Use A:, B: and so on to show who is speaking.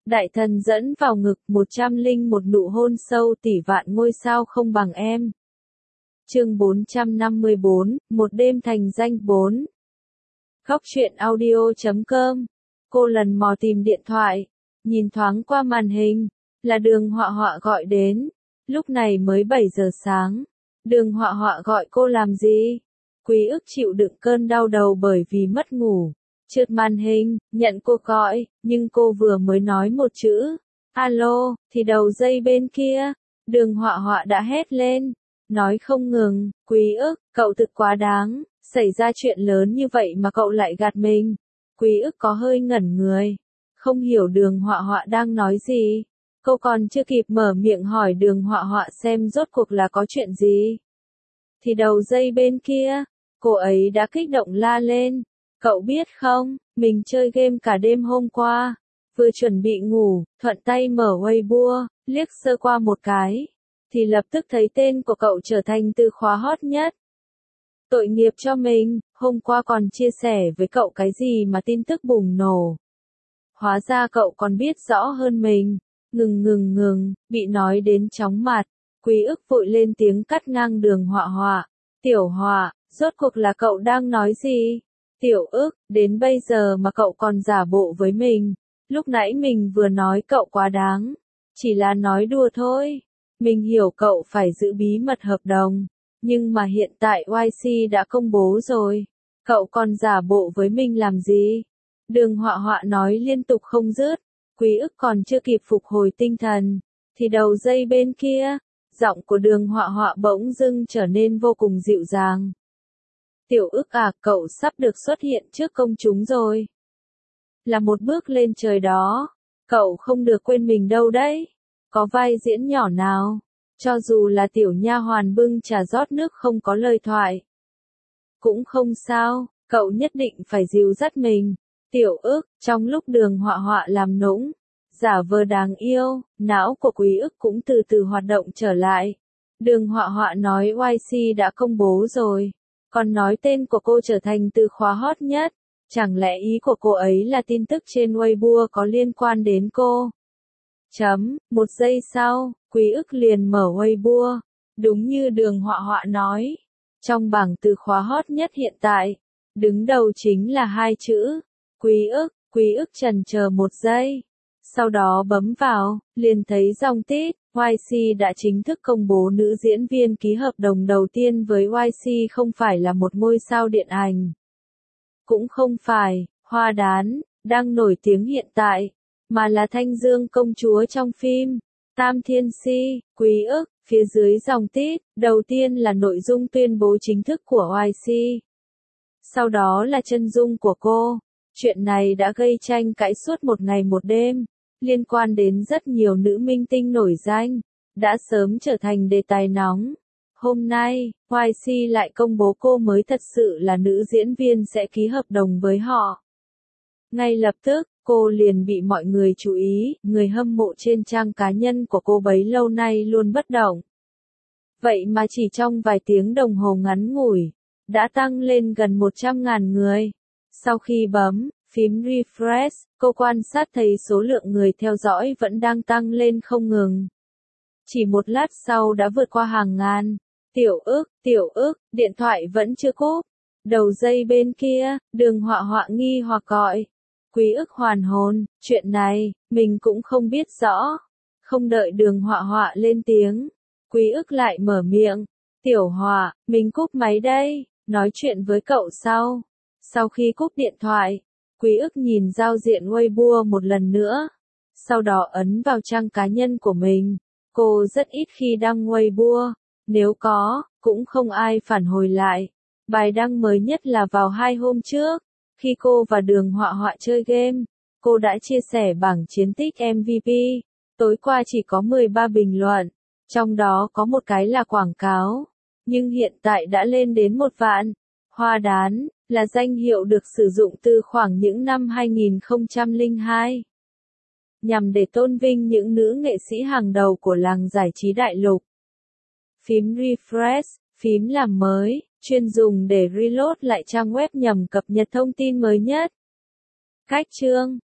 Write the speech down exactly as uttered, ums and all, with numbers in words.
A: Đại thần dẫn vào ngực, một trăm linh một nụ hôn sâu tỷ vạn ngôi sao không bằng em. Chương bốn trăm năm mươi bốn, một đêm thành danh bốn. Khóc chuyện audio chấm com. Cô lần mò tìm điện thoại, nhìn thoáng qua màn hình, là Đường Họa Họa gọi đến. Lúc này mới bảy giờ sáng. Đường Họa Họa gọi cô làm gì? Quý ức chịu đựng cơn đau đầu bởi vì mất ngủ. Trượt màn hình, nhận cuộc gọi, nhưng cô vừa mới nói một chữ, alo, thì đầu dây bên kia, Đường Họa Họa đã hét lên, nói không ngừng, Quý ức, cậu thực quá đáng, xảy ra chuyện lớn như vậy mà cậu lại gạt mình. Quý ức có hơi ngẩn người, không hiểu Đường Họa Họa đang nói gì. Cô còn chưa kịp mở miệng hỏi Đường Họa Họa xem rốt cuộc là có chuyện gì. Thì đầu dây bên kia, cô ấy đã kích động la lên. Cậu biết không, mình chơi game cả đêm hôm qua, vừa chuẩn bị ngủ, thuận tay mở Weibo, liếc sơ qua một cái, thì lập tức thấy tên của cậu trở thành từ khóa hot nhất. Tội nghiệp cho mình, hôm qua còn chia sẻ với cậu cái gì mà tin tức bùng nổ. Hóa ra cậu còn biết rõ hơn mình, ngừng ngừng ngừng, bị nói đến chóng mặt, Quý ức vội lên tiếng cắt ngang Đường Họa Họa. Tiểu Họa, rốt cuộc là cậu đang nói gì? Tiểu ức, đến bây giờ mà cậu còn giả bộ với mình. Lúc nãy mình vừa nói cậu quá đáng. Chỉ là nói đùa thôi. Mình hiểu cậu phải giữ bí mật hợp đồng. Nhưng mà hiện tại Y C đã công bố rồi. Cậu còn giả bộ với mình làm gì? Đường Họa Họa nói liên tục không dứt. Quý ức còn chưa kịp phục hồi tinh thần. Thì đầu dây bên kia, giọng của Đường Họa Họa bỗng dưng trở nên vô cùng dịu dàng. Tiểu ức à, cậu sắp được xuất hiện trước công chúng rồi. Là một bước lên trời đó. Cậu không được quên mình đâu đấy. Có vai diễn nhỏ nào, cho dù là tiểu nha hoàn bưng trà rót nước không có lời thoại. Cũng không sao, cậu nhất định phải dìu dắt mình. Tiểu ức, trong lúc Đường Họa Họa làm nũng, giả vờ đáng yêu, não của Quý ức cũng từ từ hoạt động trở lại. Đường Họa Họa nói Y C đã công bố rồi. Còn nói tên của cô trở thành từ khóa hot nhất, chẳng lẽ ý của cô ấy là tin tức trên Weibo có liên quan đến cô? Chấm, một giây sau, Quý ức liền mở Weibo, đúng như Đường Họa Họa nói. Trong bảng từ khóa hot nhất hiện tại, đứng đầu chính là hai chữ, Quý ức, Quý ức chần chờ một giây. Sau đó bấm vào, liền thấy dòng tít, Y C đã chính thức công bố nữ diễn viên ký hợp đồng đầu tiên với Y C không phải là một ngôi sao điện ảnh. Cũng không phải, Hoa Đán, đang nổi tiếng hiện tại, mà là Thanh Dương công chúa trong phim, Tam Thiên Si, Quý ức, phía dưới dòng tít, đầu tiên là nội dung tuyên bố chính thức của Y C. Sau đó là chân dung của cô. Chuyện này đã gây tranh cãi suốt một ngày một đêm. Liên quan đến rất nhiều nữ minh tinh nổi danh, đã sớm trở thành đề tài nóng. Hôm nay, Y C lại công bố cô mới thật sự là nữ diễn viên sẽ ký hợp đồng với họ. Ngay lập tức, cô liền bị mọi người chú ý, người hâm mộ trên trang cá nhân của cô bấy lâu nay luôn bất động. Vậy mà chỉ trong vài tiếng đồng hồ ngắn ngủi, đã tăng lên gần một trăm ngàn người. Sau khi bấm phím refresh, cô quan sát thấy số lượng người theo dõi vẫn đang tăng lên không ngừng. Chỉ một lát sau đã vượt qua hàng ngàn. Tiểu ức, tiểu ức, điện thoại vẫn chưa cúp. Đầu dây bên kia, Đường Họa Họa nghi hoặc gọi. Quý ức hoàn hồn, chuyện này, mình cũng không biết rõ. Không đợi Đường Họa Họa lên tiếng, Quý ức lại mở miệng. Tiểu Họa, mình cúp máy đây, nói chuyện với cậu sau. Sau khi cúp điện thoại, Quý ức nhìn giao diện Weibo một lần nữa. Sau đó ấn vào trang cá nhân của mình. Cô rất ít khi đăng Weibo. Nếu có, cũng không ai phản hồi lại. Bài đăng mới nhất là vào hai hôm trước. Khi cô và Đường Họa Họa chơi game, cô đã chia sẻ bảng chiến tích M V P. Tối qua chỉ có mười ba bình luận. Trong đó có một cái là quảng cáo. Nhưng hiện tại đã lên đến một vạn. Hoa Đán là danh hiệu được sử dụng từ khoảng những năm hai nghìn không trăm lẻ hai. Nhằm để tôn vinh những nữ nghệ sĩ hàng đầu của làng giải trí đại lục. Phím refresh, phím làm mới, chuyên dùng để reload lại trang web nhằm cập nhật thông tin mới nhất. Cách chương